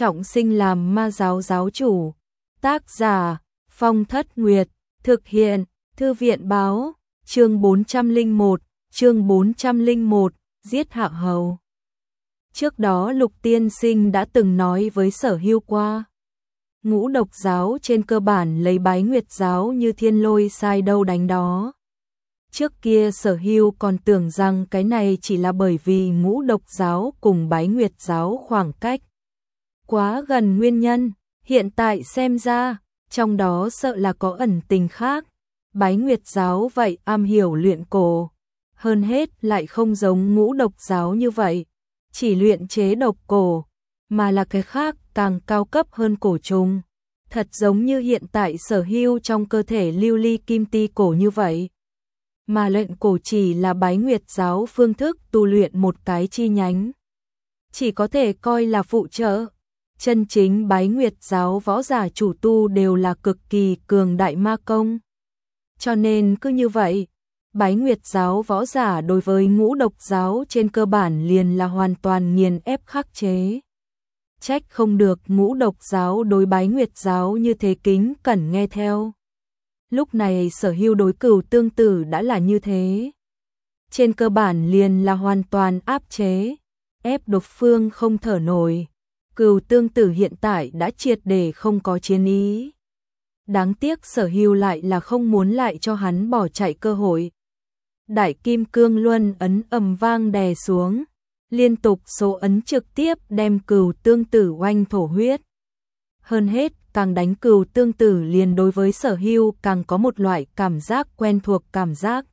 trọng sinh làm ma giáo giáo chủ. Tác giả Phong Thất Nguyệt. Thực hiện Thư viện báo. Chương 401, giết Hạ Hầu. Trước đó Lục Tiên Sinh đã từng nói với Sở Hưu qua. Ngũ độc giáo trên cơ bản lấy Bái Nguyệt giáo như thiên lôi sai đâu đánh đó. Trước kia Sở Hưu còn tưởng rằng cái này chỉ là bởi vì ngũ độc giáo cùng Bái Nguyệt giáo khoảng cách quá gần nguyên nhân, hiện tại xem ra, trong đó sợ là có ẩn tình khác. Bái Nguyệt giáo vậy am hiểu luyện cổ, hơn hết lại không giống ngũ độc giáo như vậy, chỉ luyện chế độc cổ, mà là cái khác càng cao cấp hơn cổ trùng, thật giống như hiện tại Sở Hưu trong cơ thể lưu ly kim ti cổ như vậy. Mà luyện cổ chỉ là Bái Nguyệt giáo phương thức tu luyện một cái chi nhánh, chỉ có thể coi là phụ trợ. Chân chính Bái Nguyệt giáo võ giả chủ tu đều là cực kỳ cường đại ma công. Cho nên cứ như vậy, Bái Nguyệt giáo võ giả đối với ngũ độc giáo trên cơ bản liền là hoàn toàn nghiền ép khắc chế. Trách không được ngũ độc giáo đối Bái Nguyệt giáo như thế kính cẩn nghe theo. Lúc này Sở Hưu đối Cửu Tương Tử đã là như thế. Trên cơ bản liền là hoàn toàn áp chế, ép độc phương không thở nổi. Cửu Tương Tử hiện tại đã triệt để không có chiến ý. Đáng tiếc Sở Hưu lại là không muốn lại cho hắn bỏ chạy cơ hội. Đại Kim Cương Luân ấn ầm vang đè xuống, liên tục số ấn trực tiếp đem Cửu Tương Tử oanh thổ huyết. Hơn hết, càng đánh Cửu Tương Tử liền đối với Sở Hưu càng có một loại cảm giác quen thuộc cảm giác.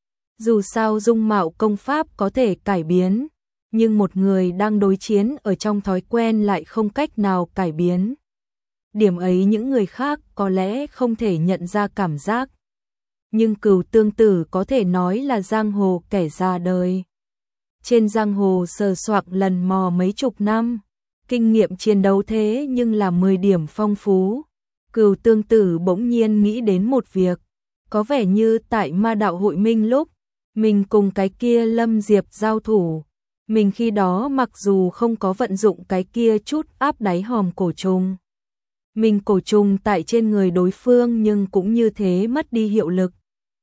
Dù sao dung mạo công pháp có thể cải biến, nhưng một người đang đối chiến ở trong thói quen lại không cách nào cải biến. Điểm ấy những người khác có lẽ không thể nhận ra cảm giác. Nhưng Cửu Tương Tử có thể nói là giang hồ kẻ già đời. Trên giang hồ sờ soạc lần mò mấy chục năm, kinh nghiệm chiến đấu thế nhưng là 10 điểm phong phú. Cửu Tương Tử bỗng nhiên nghĩ đến một việc, có vẻ như tại Ma Đạo Hội Minh lúc mình cùng cái kia Lâm Diệp giao thủ, mình khi đó mặc dù không có vận dụng cái kia chút áp đáy hòm cổ trùng, mình cổ trùng tại trên người đối phương nhưng cũng như thế mất đi hiệu lực.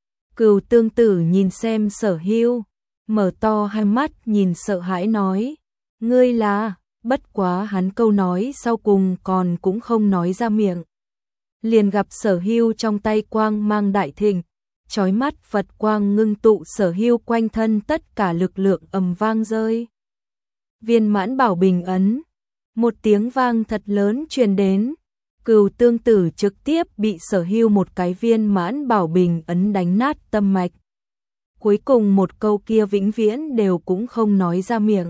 Cửu Tương Tử nhìn xem Sở Hưu, mở to hai mắt nhìn sợ hãi nói, ngươi là, bất quá hắn câu nói sau cùng còn cũng không nói ra miệng. Liền gặp Sở Hưu trong tay quang mang đại thịnh, chói mắt Phật quang ngưng tụ Sở Hưu quanh thân tất cả lực lượng ầm vang rơi. Viên mãn bảo bình ấn, một tiếng vang thật lớn truyền đến, Cửu Tương Tử trực tiếp bị Sở Hưu một cái viên mãn bảo bình ấn đánh nát tâm mạch. Cuối cùng một câu kia vĩnh viễn đều cũng không nói ra miệng.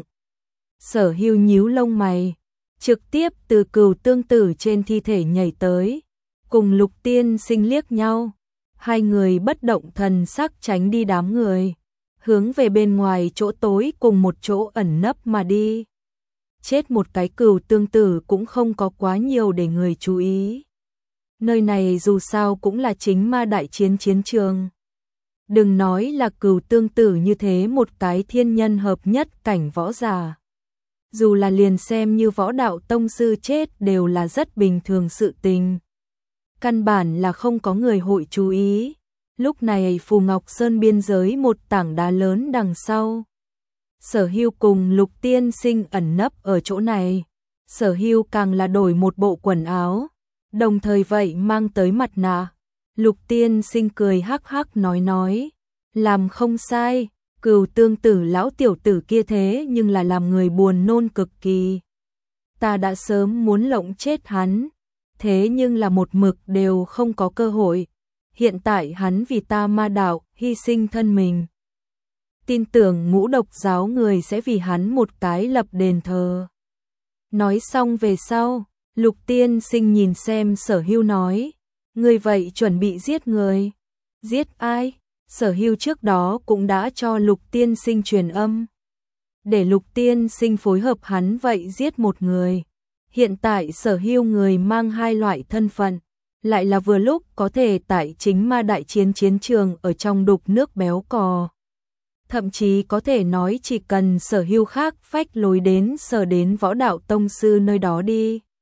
Sở Hưu nhíu lông mày, trực tiếp từ Cửu Tương Tử trên thi thể nhảy tới, cùng Lục Tiên Sinh liếc nhau, hai người bất động thần sắc tránh đi đám người, hướng về bên ngoài chỗ tối cùng một chỗ ẩn nấp mà đi. Chết một cái Cửu Tương Tử cũng không có quá nhiều để người chú ý. Nơi này dù sao cũng là chính ma đại chiến chiến trường. Đừng nói là Cửu Tương Tử như thế một cái thiên nhân hợp nhất cảnh võ giả. Dù là liền xem như võ đạo tông sư chết đều là rất bình thường sự tình. Căn bản là không có người hội chú ý. Lúc này Phù Ngọc Sơn biên giới một tảng đá lớn đằng sau. Sở Hưu cùng Lục Tiên Sinh ẩn nấp ở chỗ này. Sở Hưu càng là đổi một bộ quần áo, đồng thời vậy mang tới mặt nạ. Lục Tiên Sinh cười hắc hắc nói, làm không sai, Cửu Tương Tử lão tiểu tử kia thế nhưng là làm người buồn nôn cực kỳ. Ta đã sớm muốn lộng chết hắn, thế nhưng là một mực đều không có cơ hội. Hiện tại hắn vì ta Ma Đạo hy sinh thân mình. Tin tưởng ngũ độc giáo người sẽ vì hắn một cái lập đền thờ. Nói xong về sau, Lục Tiên Sinh nhìn xem Sở Hưu nói, ngươi vậy chuẩn bị giết người. Giết ai? Sở Hưu trước đó cũng đã cho Lục Tiên Sinh truyền âm, để Lục Tiên Sinh phối hợp hắn vậy giết một người. Hiện tại Sở Hưu người mang hai loại thân phận, lại là vừa lúc có thể tại chính ma đại chiến chiến trường ở trong đục nước béo cò. Thậm chí có thể nói chỉ cần Sở Hưu khác phách lối đến sở đến võ đạo tông sư nơi đó đi,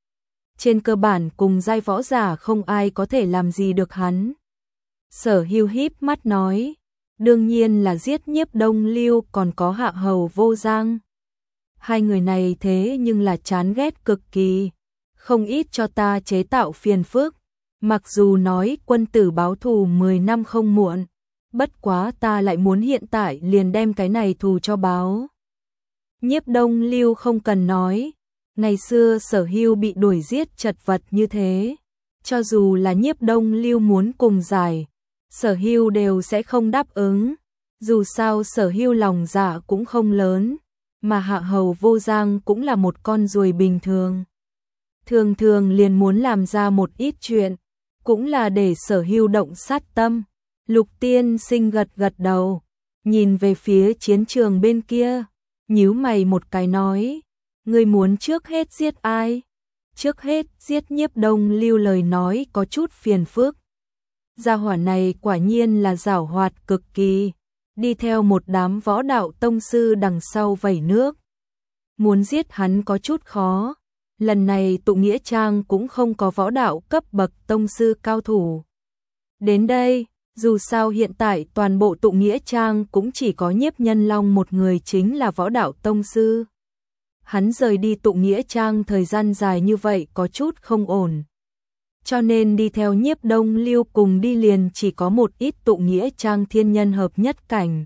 trên cơ bản cùng giai võ giả không ai có thể làm gì được hắn. Sở Hưu híp mắt nói, đương nhiên là giết Nhiếp Đông Lưu, còn có Hạ Hầu Vô Giang. Hai người này thế nhưng là chán ghét cực kỳ, không ít cho ta chế tạo phiền phức. Mặc dù nói quân tử báo thù 10 năm không muộn, bất quá ta lại muốn hiện tại liền đem cái này thù cho báo. Nhiếp Đông Lưu không cần nói, ngày xưa Sở Hưu bị đuổi giết chật vật như thế, cho dù là Nhiếp Đông Lưu muốn cùng giải, Sở Hưu đều sẽ không đáp ứng. Dù sao Sở Hưu lòng dạ cũng không lớn, mà Hạ Hầu Vô Giang cũng là một con ruồi bình thường. Thường thường liền muốn làm ra một ít chuyện, cũng là để Sở Hưu động sát tâm. Lục Tiên Sinh gật gật đầu, nhìn về phía chiến trường bên kia, nhíu mày một cái nói, ngươi muốn trước hết giết ai? Trước hết giết Nhiếp Đông Lưu, lời nói có chút phiền phức. Gia hỏa này quả nhiên là giảo hoạt cực kỳ, đi theo một đám võ đạo tông sư đằng sau vẩy nước. Muốn giết hắn có chút khó, lần này tụ nghĩa trang cũng không có võ đạo cấp bậc tông sư cao thủ. Đến đây, dù sao hiện tại toàn bộ tụ nghĩa trang cũng chỉ có Nhiếp Nhân Long một người chính là võ đạo tông sư. Hắn rời đi tụ nghĩa trang thời gian dài như vậy có chút không ổn. Cho nên đi theo Nhiếp Đông Lưu cùng đi liền chỉ có một ít tụ nghĩa trang thiên nhân hợp nhất cảnh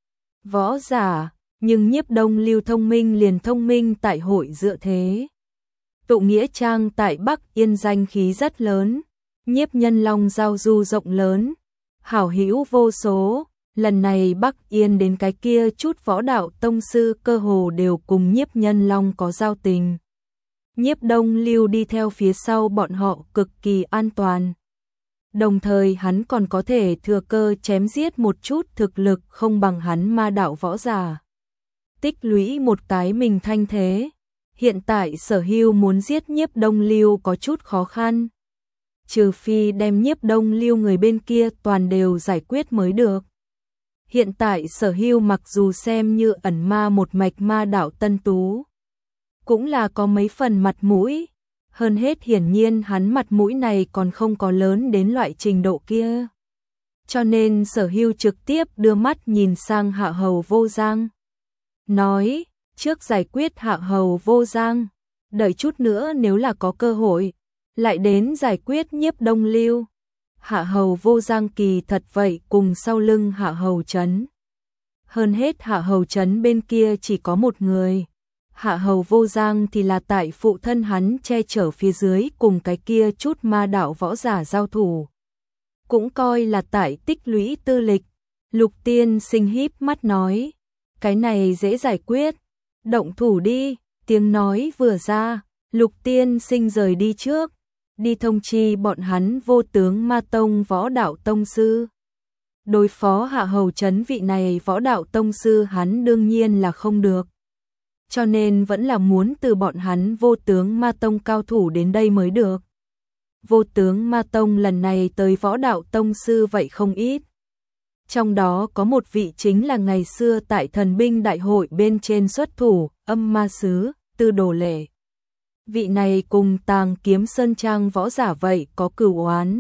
võ giả, nhưng Nhiếp Đông Lưu thông minh liền thông minh tại hội dựa thế. Tụ nghĩa trang tại Bắc Yên danh khí rất lớn, Nhiếp Nhân Long giao du rộng lớn, hảo hữu vô số, lần này Bắc Yên đến cái kia chút võ đạo tông sư cơ hồ đều cùng Nhiếp Nhân Long có giao tình. Nhiếp Đông Lưu đi theo phía sau bọn họ cực kỳ an toàn. Đồng thời hắn còn có thể thừa cơ chém giết một chút thực lực không bằng hắn ma đạo võ giả. Tích lũy một cái mình thanh thế. Hiện tại Sở Hưu muốn giết Nhiếp Đông Lưu có chút khó khăn. Trừ phi đem Nhiếp Đông Lưu người bên kia toàn đều giải quyết mới được. Hiện tại Sở Hưu mặc dù xem như ẩn ma một mạch ma đạo tân tú, cũng là có mấy phần mặt mũi. Hơn hết hiển nhiên hắn mặt mũi này còn không có lớn đến loại trình độ kia. Cho nên Sở Hưu trực tiếp đưa mắt nhìn sang Hạ Hầu Vô Giang. Nói, trước giải quyết Hạ Hầu Vô Giang, đợi chút nữa nếu là có cơ hội, lại đến giải quyết Nhiếp Đông Lưu. Hạ Hầu Vô Giang kỳ thật vậy cùng sau lưng Hạ Hầu Trấn. Hơn hết Hạ Hầu Trấn bên kia chỉ có một người. Hạ Hầu Vô Giang thì là tại phụ thân hắn che chở phía dưới cùng cái kia chút ma đạo võ giả giao thủ. Cũng coi là tại tích lũy tư lịch. Lục Tiên Sinh híp mắt nói, cái này dễ giải quyết, động thủ đi. Tiếng nói vừa ra, Lục Tiên Sinh rời đi trước, đi thông chi bọn hắn Vô Tướng Ma Tông võ đạo tông sư. Đối phó Hạ Hầu Trấn vị này võ đạo tông sư hắn đương nhiên là không được. Cho nên vẫn là muốn từ bọn hắn Vô Tướng Ma Tông cao thủ đến đây mới được. Vô Tướng Ma Tông lần này tới võ đạo tông sư vậy không ít. Trong đó có một vị chính là ngày xưa tại thần binh đại hội bên trên xuất thủ, Âm Ma Sứ, Tư Đồ Lệ. Vị này cùng Tàng Kiếm Sơn Trang võ giả vậy có cửu oán.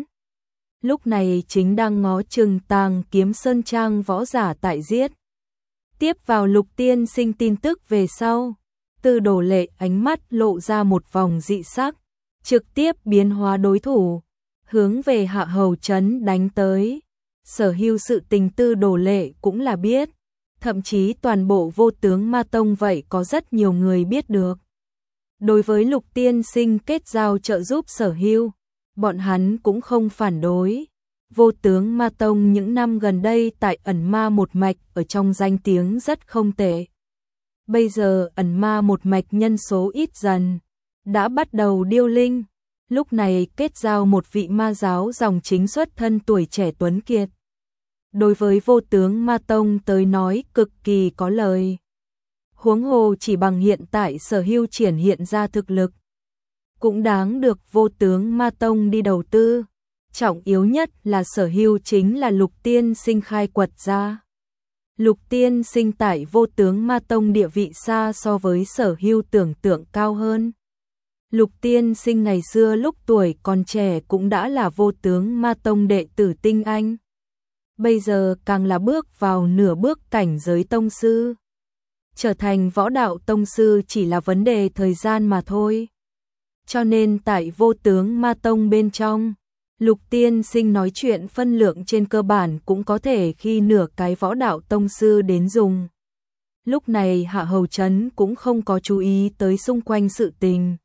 Lúc này chính đang ngó chừng Tàng Kiếm Sơn Trang võ giả tại giết. Tiếp vào Lục Tiên Sinh tin tức về sau, Tư Đồ Lệ ánh mắt lộ ra một vòng dị sắc, trực tiếp biến hóa đối thủ, hướng về Hạ Hầu Trấn đánh tới. Sở Hưu sự tình Tư Đồ Lệ cũng là biết, thậm chí toàn bộ Vô Tướng Ma Tông vậy có rất nhiều người biết được. Đối với Lục Tiên Sinh kết giao trợ giúp Sở Hưu, bọn hắn cũng không phản đối. Vô Tướng Ma Tông những năm gần đây tại ẩn ma một mạch ở trong danh tiếng rất không tệ. Bây giờ ẩn ma một mạch nhân số ít dần, đã bắt đầu điêu linh. Lúc này kết giao một vị ma giáo dòng chính xuất thân tuổi trẻ tuấn kiệt. Đối với Vô Tướng Ma Tông tới nói cực kỳ có lời. Huống hồ chỉ bằng hiện tại Sở Hưu triển hiện ra thực lực, cũng đáng được Vô Tướng Ma Tông đi đầu tư. Trọng yếu nhất là Sở Hưu chính là Lục Tiên Sinh khai quật ra. Lục Tiên Sinh tại Vô Tướng Ma Tông địa vị xa so với Sở Hưu tưởng tượng cao hơn. Lục tiên sinh ngày xưa lúc tuổi còn trẻ cũng đã là vô tướng ma tông đệ tử tinh anh. Bây giờ càng là bước vào nửa bước cảnh giới tông sư. Trở thành võ đạo tông sư chỉ là vấn đề thời gian mà thôi. Cho nên tại vô tướng ma tông bên trong, Lục tiên sinh nói chuyện phân lượng trên cơ bản cũng có thể khi nửa cái võ đạo tông sư đến dùng. Lúc này Hạ Hầu Chấn cũng không có chú ý tới xung quanh sự tình.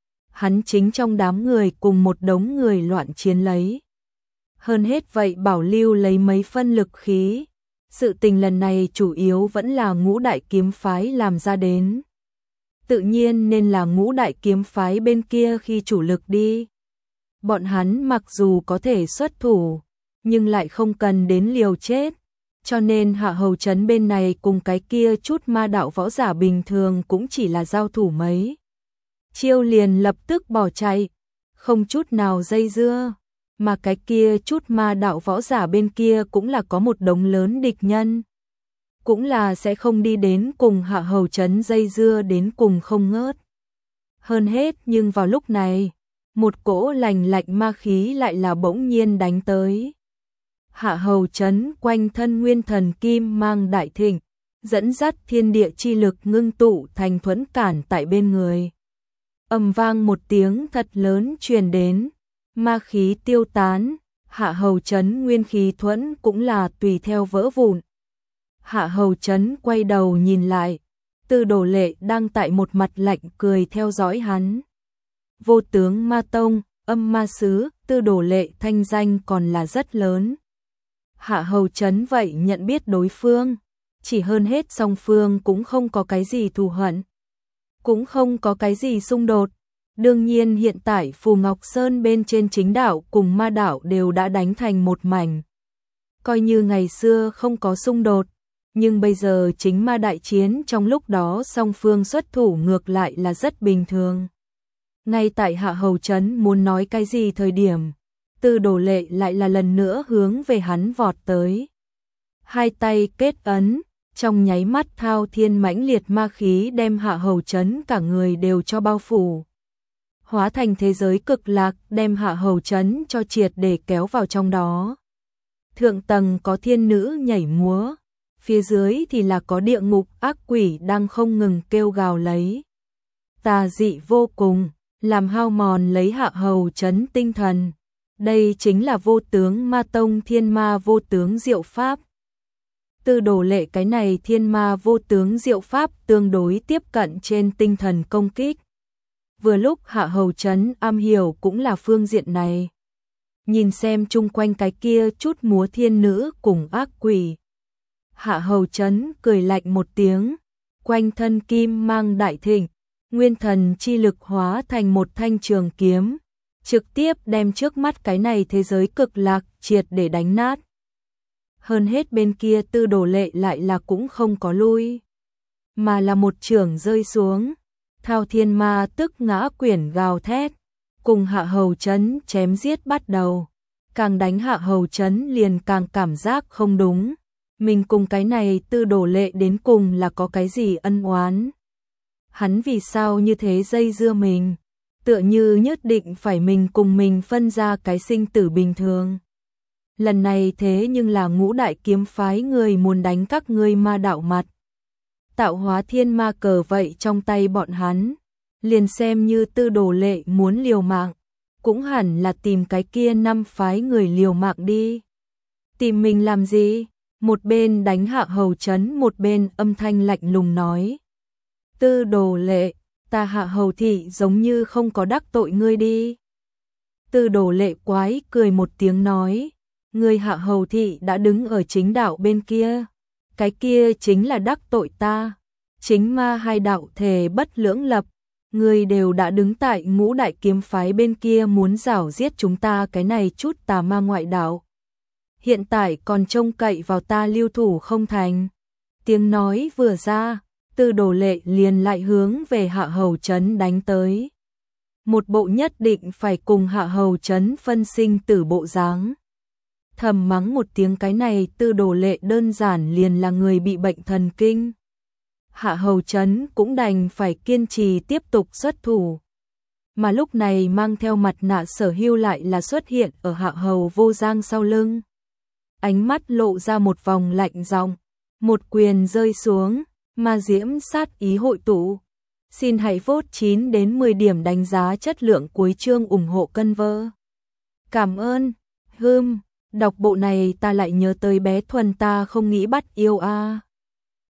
Hắn chính trong đám người cùng một đống người loạn chiến lấy. Hơn hết vậy bảo lưu lấy mấy phân lực khí. Sự tình lần này chủ yếu vẫn là Ngũ Đại Kiếm Phái làm ra đến. Tự nhiên nên là Ngũ Đại Kiếm Phái bên kia khi chủ lực đi. Bọn hắn mặc dù có thể xuất thủ, nhưng lại không cần đến liều chết. Cho nên Hạ Hầu Chấn bên này cùng cái kia chút ma đạo võ giả bình thường cũng chỉ là giao thủ mấy chiêu liền lập tức bỏ chạy, không chút nào dây dưa. Mà cái kia chút ma đạo võ giả bên kia cũng là có một đống lớn địch nhân. Cũng là sẽ không đi đến cùng Hạ Hầu Chấn dây dưa đến cùng không ngớt. Hơn hết nhưng vào lúc này, một cỗ lành lạnh ma khí lại là bỗng nhiên đánh tới. Hạ Hầu Chấn quanh thân nguyên thần kim mang đại thịnh, dẫn dắt thiên địa chi lực ngưng tụ thành thuẫn cản tại bên người. Ầm vang một tiếng thật lớn truyền đến, ma khí tiêu tán, Hạ Hầu Chấn nguyên khí thuẫn cũng là tùy theo vỡ vụn. Hạ Hầu Chấn quay đầu nhìn lại, Tư Đồ Lệ đang tại một mặt lạnh cười theo dõi hắn. Vô tướng ma tông, âm ma sứ, Tư Đồ Lệ thanh danh còn là rất lớn. Hạ Hầu Chấn vậy nhận biết đối phương, chỉ hơn hết song phương cũng không có cái gì thù hận, cũng không có cái gì xung đột. Đương nhiên hiện tại Phù Ngọc Sơn bên trên chính đạo cùng ma đạo đều đã đánh thành một mảnh. Coi như ngày xưa không có xung đột, nhưng bây giờ chính ma đại chiến trong lúc đó song phương xuất thủ ngược lại là rất bình thường. Ngay tại Hạ Hầu Chấn muốn nói cái gì thời điểm, Tư Đồ Lệ lại là lần nữa hướng về hắn vọt tới. Hai tay kết ấn, trong nháy mắt thao thiên mãnh liệt ma khí đem Hạ Hầu Chấn cả người đều cho bao phủ. Hóa thành thế giới cực lạc đem Hạ Hầu Chấn cho triệt để kéo vào trong đó. Thượng tầng có thiên nữ nhảy múa, phía dưới thì là có địa ngục ác quỷ đang không ngừng kêu gào lấy. Tà dị vô cùng, làm hao mòn lấy Hạ Hầu Chấn tinh thần. Đây chính là vô tướng ma tông thiên ma vô tướng diệu pháp. Tư Đồ Lệ cái này thiên ma vô tướng diệu pháp tương đối tiếp cận trên tinh thần công kích. Vừa lúc Hạ Hầu Chấn am hiểu cũng là phương diện này. Nhìn xem chung quanh cái kia chút múa thiên nữ cùng ác quỷ. Hạ Hầu Chấn cười lạnh một tiếng, quanh thân kim mang đại thịnh, nguyên thần chi lực hóa thành một thanh trường kiếm, trực tiếp đem trước mắt cái này thế giới cực lạc triệt để đánh nát. Hơn hết bên kia Tư Đồ Lệ lại là cũng không có lui, mà là một chưởng rơi xuống, thao thiên ma tức ngã quyển gào thét, cùng Hạ Hầu Chấn chém giết bắt đầu. Càng đánh Hạ Hầu Chấn liền càng cảm giác không đúng, mình cùng cái này Tư Đồ Lệ đến cùng là có cái gì ân oán. Hắn vì sao như thế dây dưa mình, tựa như nhất định phải mình cùng mình phân ra cái sinh tử bình thường. Lần này thế nhưng là Ngũ Đại Kiếm Phái người muốn đánh các ngươi ma đạo mặt. Tạo hóa thiên ma cờ vậy trong tay bọn hắn, liền xem như Tư Đồ Lệ muốn liều mạng, cũng hẳn là tìm cái kia 5 phái người liều mạng đi. Tìm mình làm gì? Một bên đánh Hạ Hầu Chấn, một bên âm thanh lạnh lùng nói. Tư Đồ Lệ, ta Hạ Hầu thị giống như không có đắc tội ngươi đi. Tư Đồ Lệ quái cười một tiếng nói, ngươi Hạ Hầu thị đã đứng ở chính đạo bên kia, cái kia chính là đắc tội ta. Chính ma hai đạo thề bất lưỡng lập, ngươi đều đã đứng tại Ngũ Đại Kiếm Phái bên kia muốn rảo giết chúng ta cái này chút tà ma ngoại đạo. Hiện tại còn trông cậy vào ta lưu thủ không thành. Tiếng nói vừa ra, Tư Đồ Lệ liền lại hướng về Hạ Hầu Chấn đánh tới. Một bộ nhất định phải cùng Hạ Hầu Chấn phân sinh tử bộ dáng. Thầm mắng một tiếng cái này Tư Đồ Lệ đơn giản liền là người bị bệnh thần kinh. Hạ Hầu Chấn cũng đành phải kiên trì tiếp tục xuất thủ. mà lúc này mang theo mặt nạ Sở Hưu lại là xuất hiện ở Hạ Hầu Vô Giang sau lưng. Ánh mắt lộ ra một vòng lạnh giọng, một quyền rơi xuống, ma diễm sát ý hội tụ. Xin hãy vote 9 đến 10 điểm đánh giá chất lượng cuối chương ủng hộ cân vơ. Cảm ơn. Đọc bộ này ta lại nhớ tới bé Thuần ta không nghĩ bắt yêu a.